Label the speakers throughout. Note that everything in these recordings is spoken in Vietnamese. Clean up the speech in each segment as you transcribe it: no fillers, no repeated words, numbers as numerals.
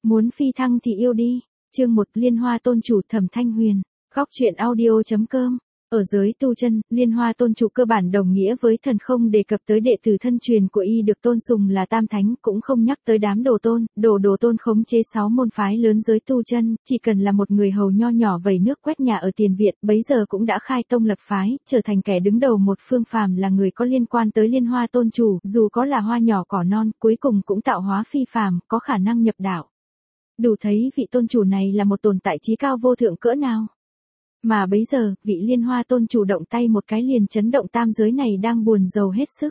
Speaker 1: Muốn phi thăng thì yêu đi. Chương 1 Liên Hoa Tôn Chủ Thẩm Thanh Huyền. Góc truyện audio.com. Ở giới tu chân, Liên Hoa Tôn Chủ cơ bản đồng nghĩa với thần, không đề cập tới đệ tử thân truyền của y được tôn sùng là tam thánh, cũng không nhắc tới đám đồ tôn khống chế 6 môn phái lớn giới tu chân, chỉ cần là một người hầu nho nhỏ vẩy nước quét nhà ở tiền viện, bấy giờ cũng đã khai tông lập phái, trở thành kẻ đứng đầu một phương phàm, là người có liên quan tới Liên Hoa Tôn Chủ, dù có là hoa nhỏ cỏ non, cuối cùng cũng tạo hóa phi phàm, có khả năng nhập đạo. Đủ thấy vị tôn chủ này là một tồn tại chí cao vô thượng cỡ nào. Mà bấy giờ, vị Liên Hoa Tôn Chủ động tay một cái liền chấn động tam giới này đang buồn rầu hết sức.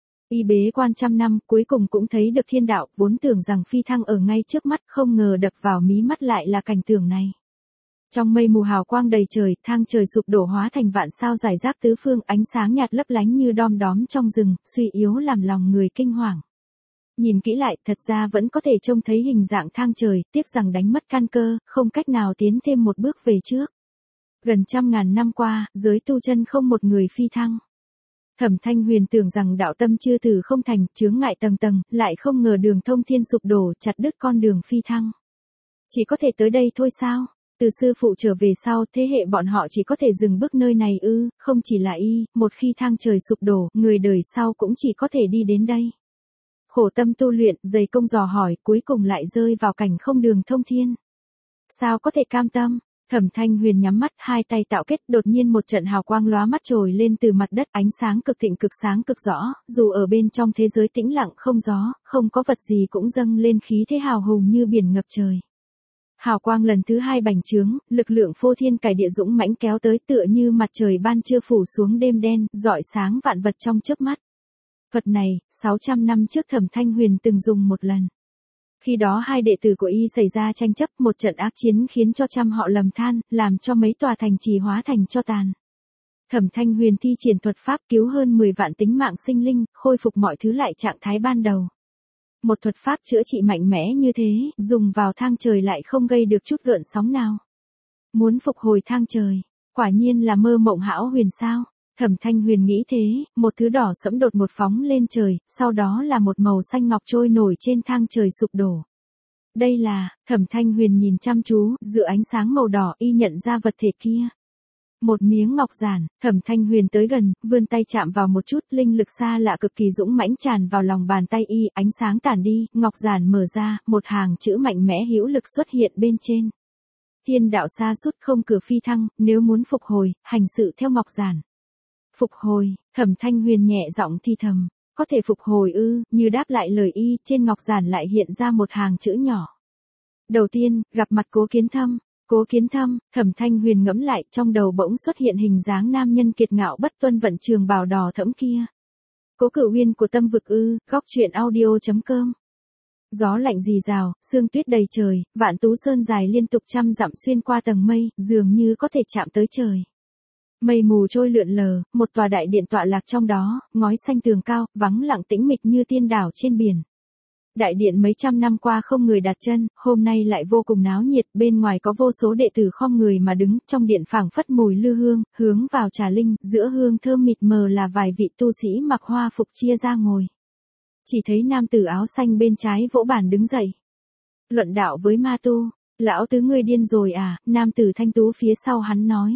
Speaker 1: Y bế quan trăm năm, cuối cùng cũng thấy được thiên đạo, vốn tưởng rằng phi thăng ở ngay trước mắt, không ngờ đập vào mí mắt lại là cảnh tượng này. Trong mây mù hào quang đầy trời, thang trời sụp đổ hóa thành vạn sao rải rác tứ phương, ánh sáng nhạt lấp lánh như đom đóm trong rừng, suy yếu làm lòng người kinh hoàng. Nhìn kỹ lại, thật ra vẫn có thể trông thấy hình dạng thang trời, tiếc rằng đánh mất căn cơ, không cách nào tiến thêm một bước về trước. Gần 100.000 năm qua, giới tu chân không một người phi thăng. Thẩm Thanh Huyền tưởng rằng đạo tâm chưa thử không thành, chướng ngại tầng tầng, lại không ngờ đường thông thiên sụp đổ, chặt đứt con đường phi thăng. Chỉ có thể tới đây thôi sao? Từ sư phụ trở về sau, thế hệ bọn họ chỉ có thể dừng bước nơi này ư? Không chỉ là y, một khi thang trời sụp đổ, người đời sau cũng chỉ có thể đi đến đây. Khổ tâm tu luyện, dày công dò hỏi, cuối cùng lại rơi vào cảnh không đường thông thiên. Sao có thể cam tâm? Thẩm Thanh Huyền nhắm mắt, hai tay tạo kết, đột nhiên một trận hào quang lóa mắt trồi lên từ mặt đất, ánh sáng cực thịnh cực sáng cực rõ, dù ở bên trong thế giới tĩnh lặng không gió, không có vật gì cũng dâng lên khí thế hào hùng như biển ngập trời. Hào quang lần thứ hai bành trướng, lực lượng phô thiên cải địa dũng mãnh kéo tới, tựa như mặt trời ban trưa phủ xuống đêm đen, rọi sáng vạn vật trong chớp mắt. Vật này, 600 năm trước Thẩm Thanh Huyền từng dùng một lần. Khi đó hai đệ tử của y xảy ra tranh chấp, một trận ác chiến khiến cho trăm họ lầm than, làm cho mấy tòa thành trì hóa thành tro tàn. Thẩm Thanh Huyền thi triển thuật pháp cứu hơn 10 vạn tính mạng sinh linh, khôi phục mọi thứ lại trạng thái ban đầu. Một thuật pháp chữa trị mạnh mẽ như thế, dùng vào thang trời lại không gây được chút gợn sóng nào. Muốn phục hồi thang trời, quả nhiên là mơ mộng hão huyền sao? Thẩm Thanh Huyền nghĩ thế, một thứ đỏ sẫm đột một phóng lên trời, sau đó là một màu xanh ngọc trôi nổi trên thang trời sụp đổ. Đây là, Thẩm Thanh Huyền nhìn chăm chú, giữa ánh sáng màu đỏ y nhận ra vật thể kia. Một miếng ngọc giản, Thẩm Thanh Huyền tới gần, vươn tay chạm vào một chút, linh lực xa lạ cực kỳ dũng mãnh tràn vào lòng bàn tay y, ánh sáng tản đi, ngọc giản mở ra, một hàng chữ mạnh mẽ hữu lực xuất hiện bên trên. Thiên đạo sa sút không cửa phi thăng, nếu muốn phục hồi, hành sự theo ngọc giản. Phục hồi, Thẩm Thanh Huyền nhẹ giọng thi thầm, có thể phục hồi ư? Như đáp lại lời y, trên ngọc giản lại hiện ra một hàng chữ nhỏ. Đầu tiên, gặp mặt Cố Kiến Thâm. Cố Kiến Thâm, Thẩm Thanh Huyền ngẫm lại, trong đầu bỗng xuất hiện hình dáng nam nhân kiệt ngạo bất tuân vận trường bào đỏ thẫm kia. Cố Cửu Huyên của Tâm Vực ư? Góc truyện audio.com. Gió lạnh rì rào, sương tuyết đầy trời, Vạn Tú Sơn dài liên tục 100 dặm xuyên qua tầng mây, dường như có thể chạm tới trời. Mây mù trôi lượn lờ, một tòa đại điện tọa lạc trong đó, ngói xanh tường cao, vắng lặng tĩnh mịch như tiên đảo trên biển. Đại điện mấy trăm năm qua không người đặt chân, hôm nay lại vô cùng náo nhiệt, bên ngoài có vô số đệ tử khom người mà đứng, trong điện phảng phất mùi lư hương, hướng vào trà linh, giữa hương thơm mịt mờ là vài vị tu sĩ mặc hoa phục chia ra ngồi. Chỉ thấy nam tử áo xanh bên trái vỗ bàn đứng dậy. Luận đạo với ma tu, lão tứ ngươi điên rồi à? Nam tử thanh tú phía sau hắn nói.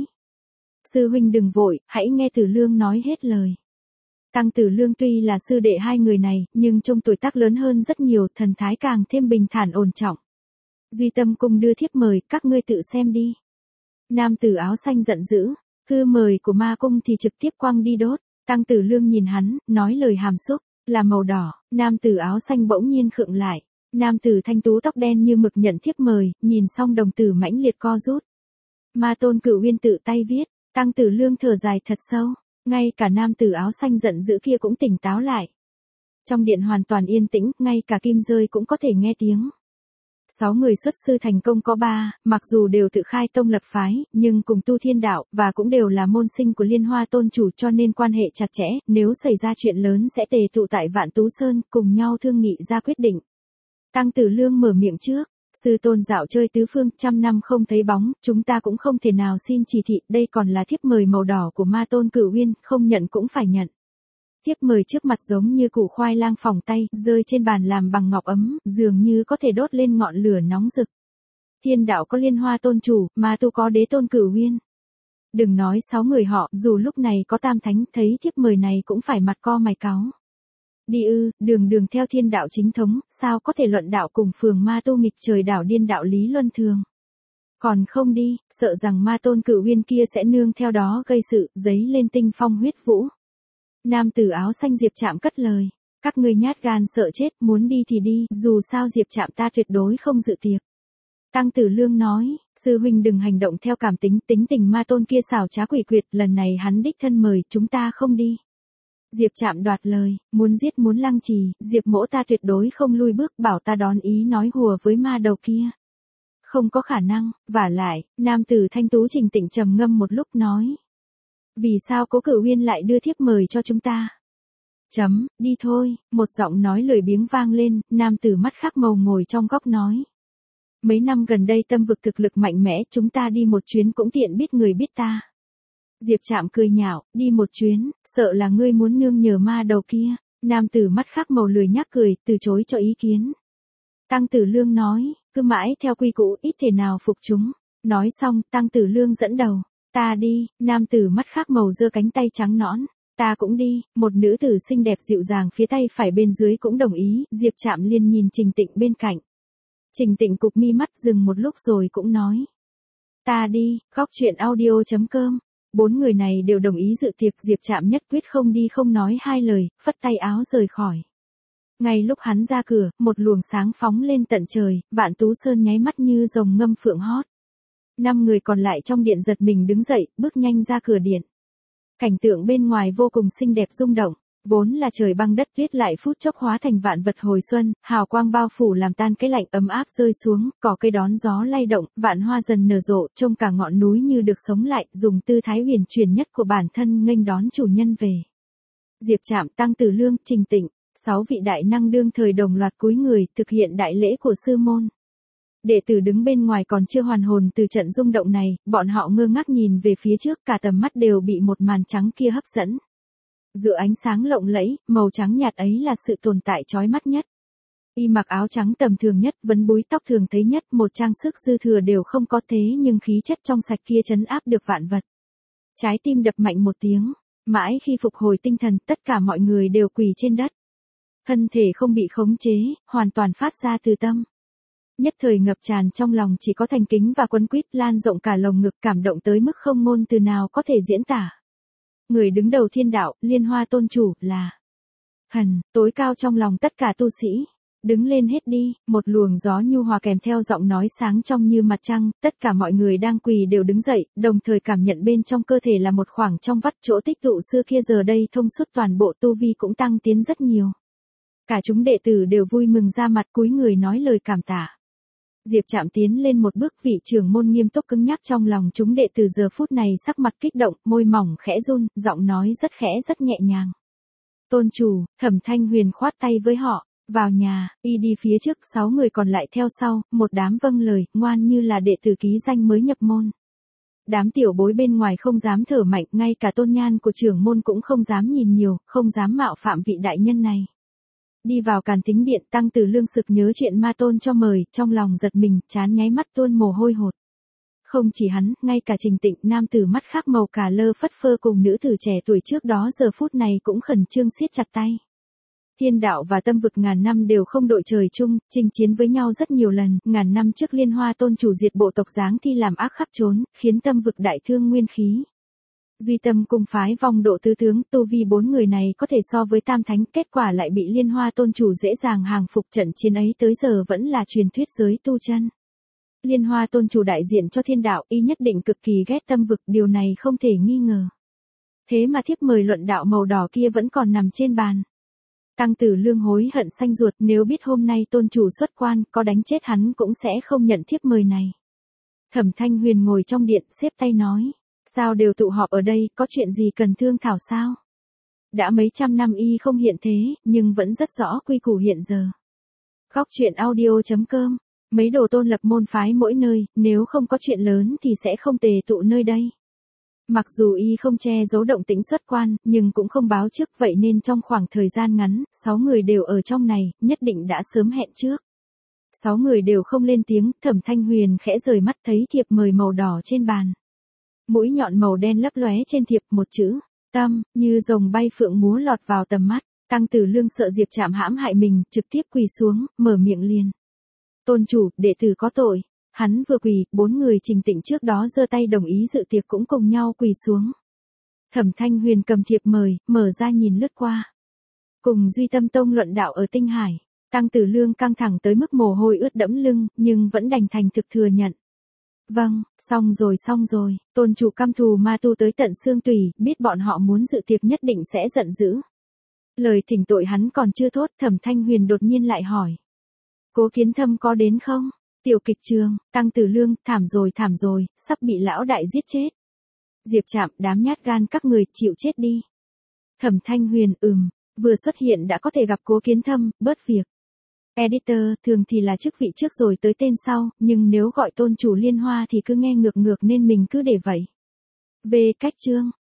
Speaker 1: Sư huynh đừng vội, hãy nghe Tử Lương nói hết lời. Tăng Tử Lương tuy là sư đệ hai người này, nhưng trông tuổi tác lớn hơn rất nhiều, thần thái càng thêm bình thản ổn trọng. Duy Tâm Cung đưa thiếp mời, các ngươi tự xem đi. Nam tử áo xanh giận dữ, thư mời của ma cung thì trực tiếp quăng đi đốt. Tăng Tử Lương nhìn hắn, nói lời hàm xúc, là màu đỏ. Nam tử áo xanh bỗng nhiên khựng lại. Nam tử thanh tú tóc đen như mực nhận thiếp mời, nhìn xong đồng tử mãnh liệt co rút. Ma Tôn Cửu Uyên tự tay viết. Tăng Tử Lương thở dài thật sâu, ngay cả nam tử áo xanh giận dữ kia cũng tỉnh táo lại. Trong điện hoàn toàn yên tĩnh, ngay cả kim rơi cũng có thể nghe tiếng. 6 người xuất sư thành công có 3, mặc dù đều tự khai tông lập phái, nhưng cùng tu thiên đạo, và cũng đều là môn sinh của Liên Hoa Tôn Chủ cho nên quan hệ chặt chẽ, nếu xảy ra chuyện lớn sẽ tề tụ tại Vạn Tú Sơn, cùng nhau thương nghị ra quyết định. Tăng Tử Lương mở miệng trước. Sư tôn dạo chơi tứ phương, 100 năm không thấy bóng, chúng ta cũng không thể nào xin chỉ thị, đây còn là thiếp mời màu đỏ của Ma Tôn Cửu Uyên, không nhận cũng phải nhận. Thiếp mời trước mặt giống như củ khoai lang phỏng tay, rơi trên bàn làm bằng ngọc ấm, dường như có thể đốt lên ngọn lửa nóng rực. Thiên đạo có Liên Hoa tôn chủ, ma tu có Đế tôn Cửu Uyên. Đừng nói 6 người họ, dù lúc này có tam thánh, thấy thiếp mời này cũng phải mặt co mày cáu. Đi ư, đường theo thiên đạo chính thống, sao có thể luận đạo cùng phường ma tu nghịch trời đảo điên đạo lý luân thường. Còn không đi, sợ rằng ma tôn Cửu Uyên kia sẽ nương theo đó gây sự, giấy lên tinh phong huyết vũ. Nam tử áo xanh Diệp Trạm cất lời. Các ngươi nhát gan sợ chết, muốn đi thì đi, dù sao Diệp Trạm ta tuyệt đối không dự tiệc. Tăng Tử Lương nói, sư huynh đừng hành động theo cảm tính, tính tình ma tôn kia xảo trá quỷ quyệt, lần này hắn đích thân mời, chúng ta không đi. Diệp Trạm đoạt lời, muốn giết muốn lăng trì, Diệp mỗ ta tuyệt đối không lui bước, bảo ta đón ý nói hùa với ma đầu kia. Không có khả năng, vả lại, nam tử thanh tú Trình Tịnh trầm ngâm một lúc nói. Vì sao Cố Cửu Uyên lại đưa thiếp mời cho chúng ta? Đi thôi, một giọng nói lười biếng vang lên, nam tử mắt khác màu ngồi trong góc nói. Mấy năm gần đây tâm vực thực lực mạnh mẽ, chúng ta đi một chuyến cũng tiện biết người biết ta. Diệp Trạm cười nhạo, đi một chuyến, sợ là ngươi muốn nương nhờ ma đầu kia. Nam tử mắt khác màu lười nhác cười, từ chối cho ý kiến. Tăng Tử Lương nói, cứ mãi theo quy củ, ít thể nào phục chúng. Nói xong, Tăng Tử Lương dẫn đầu. Ta đi, nam tử mắt khác màu giơ cánh tay trắng nõn. Ta cũng đi, một nữ tử xinh đẹp dịu dàng phía tay phải bên dưới cũng đồng ý, Diệp Trạm liền nhìn Trình Tịnh bên cạnh. Trình Tịnh cụp mi mắt dừng một lúc rồi cũng nói. Ta đi, góc chuyện audio.com. 4 người này đều đồng ý dự tiệc, Diệp Trạm nhất quyết không đi không nói hai lời, phất tay áo rời khỏi. Ngay lúc hắn ra cửa, một luồng sáng phóng lên tận trời, Vạn Tú Sơn nháy mắt như rồng ngâm phượng hót. 5 người còn lại trong điện giật mình đứng dậy, bước nhanh ra cửa điện. Cảnh tượng bên ngoài vô cùng xinh đẹp rung động, vốn là trời băng đất tuyết lại phút chốc hóa thành vạn vật hồi xuân, hào quang bao phủ làm tan cái lạnh ấm áp rơi xuống, cỏ cây đón gió lay động, vạn hoa dần nở rộ, trông cả ngọn núi như được sống lại, dùng tư thái huyền chuyển nhất của bản thân nghênh đón chủ nhân về. Diệp Trạm, Tăng Tử Lương, Trình Tịnh, 6 vị đại năng đương thời đồng loạt cúi người, thực hiện đại lễ của sư môn. Đệ tử đứng bên ngoài còn chưa hoàn hồn từ trận rung động này, bọn họ ngơ ngác nhìn về phía trước, cả tầm mắt đều bị một màn trắng kia hấp dẫn. Giữa ánh sáng lộng lẫy, màu trắng nhạt ấy là sự tồn tại chói mắt nhất. Y mặc áo trắng tầm thường nhất, vấn búi tóc thường thấy nhất, một trang sức dư thừa đều không có, thế nhưng khí chất trong sạch kia trấn áp được vạn vật. Trái tim đập mạnh một tiếng, mãi khi phục hồi tinh thần, tất cả mọi người đều quỳ trên đất. Thân thể không bị khống chế, hoàn toàn phát ra từ tâm. Nhất thời ngập tràn trong lòng chỉ có thành kính và quấn quýt, lan rộng cả lồng ngực, cảm động tới mức không ngôn từ nào có thể diễn tả. Người đứng đầu thiên đạo, Liên Hoa tôn chủ, là thần, tối cao trong lòng tất cả tu sĩ. Đứng lên hết đi, một luồng gió nhu hòa kèm theo giọng nói sáng trong như mặt trăng, tất cả mọi người đang quỳ đều đứng dậy, đồng thời cảm nhận bên trong cơ thể là một khoảng trong vắt, chỗ tích tụ xưa kia giờ đây thông suốt, toàn bộ tu vi cũng tăng tiến rất nhiều. Cả chúng đệ tử đều vui mừng ra mặt, cúi người nói lời cảm tạ. Diệp Trạm tiến lên một bước, vị trưởng môn nghiêm túc cứng nhắc, trong lòng chúng đệ tử giờ phút này sắc mặt kích động, môi mỏng khẽ run, giọng nói rất khẽ rất nhẹ nhàng. Tôn chủ, Thẩm Thanh Huyền khoát tay với họ, vào nhà, y đi phía trước, 6 người còn lại theo sau, một đám vâng lời, ngoan như là đệ tử ký danh mới nhập môn. Đám tiểu bối bên ngoài không dám thở mạnh, ngay cả tôn nhan của trưởng môn cũng không dám nhìn nhiều, không dám mạo phạm vị đại nhân này. Đi vào Càn Thính điện, Tăng Tử Lương sực nhớ chuyện ma tôn cho mời, trong lòng giật mình, trán nháy mắt tuôn mồ hôi hột. Không chỉ hắn, ngay cả Trình Tịnh, nam tử mắt khác màu cà lơ phất phơ cùng nữ tử trẻ tuổi trước đó giờ phút này cũng khẩn trương siết chặt tay. Thiên đạo và tâm vực ngàn năm đều không đội trời chung, chinh chiến với nhau rất nhiều lần, ngàn năm trước Liên Hoa tôn chủ diệt bộ tộc Giáng Thi làm ác khắp trốn, khiến tâm vực đại thương nguyên khí. Duy Tâm cung phái vong độ tứ tướng, tu vi 4 người này có thể so với tam thánh, kết quả lại bị Liên Hoa tôn chủ dễ dàng hàng phục, trận chiến ấy tới giờ vẫn là truyền thuyết giới tu chân. Liên Hoa tôn chủ đại diện cho thiên đạo, y nhất định cực kỳ ghét tâm vực, điều này không thể nghi ngờ. Thế mà thiếp mời luận đạo màu đỏ kia vẫn còn nằm trên bàn. Tăng Tử Lương hối hận xanh ruột, nếu biết hôm nay tôn chủ xuất quan, có đánh chết hắn cũng sẽ không nhận thiếp mời này. Thẩm Thanh Huyền ngồi trong điện, xếp tay nói. Sao đều tụ họp ở đây, có chuyện gì cần thương thảo sao? Đã mấy trăm năm y không hiện thế, nhưng vẫn rất rõ quy củ hiện giờ. Góc chuyện audio.com. Mấy đồ tôn lập môn phái mỗi nơi, nếu không có chuyện lớn thì sẽ không tề tụ nơi đây. Mặc dù y không che giấu động tĩnh xuất quan, nhưng cũng không báo trước, vậy nên trong khoảng thời gian ngắn, 6 người đều ở trong này, nhất định đã sớm hẹn trước. 6 người đều không lên tiếng, Thẩm Thanh Huyền khẽ rời mắt thấy thiệp mời màu đỏ trên bàn. Mũi nhọn màu đen lấp lóe trên thiệp, một chữ, Tâm, như rồng bay phượng múa lọt vào tầm mắt. Tăng Tử Lương sợ Diệp Trạm hãm hại mình, trực tiếp quỳ xuống, mở miệng liền. Tôn chủ, đệ tử có tội. Hắn vừa quỳ, 4 người Trình Tịnh trước đó giơ tay đồng ý dự tiệc cũng cùng nhau quỳ xuống. Thẩm Thanh Huyền cầm thiệp mời, mở ra nhìn lướt qua. Cùng Duy Tâm Tông luận đạo ở Tinh Hải, Tăng Tử Lương căng thẳng tới mức mồ hôi ướt đẫm lưng, nhưng vẫn đành thành thực thừa nhận. Vâng, xong rồi, tôn chủ căm thù ma tu tới tận xương tủy, biết bọn họ muốn dự tiệc nhất định sẽ giận dữ. Lời thỉnh tội hắn còn chưa thốt, Thẩm Thanh Huyền đột nhiên lại hỏi. Cố Kiến Thâm có đến không? Tiểu kịch trường, Tăng Tử Lương, thảm rồi, sắp bị lão đại giết chết. Diệp Trạm, đám nhát gan các người, chịu chết đi. Thẩm Thanh Huyền, vừa xuất hiện đã có thể gặp Cố Kiến Thâm, bớt việc. Editor, thường thì là chức vị trước rồi tới tên sau, nhưng nếu gọi tôn chủ Liên Hoa thì cứ nghe ngược nên mình cứ để vậy. Về cách chương.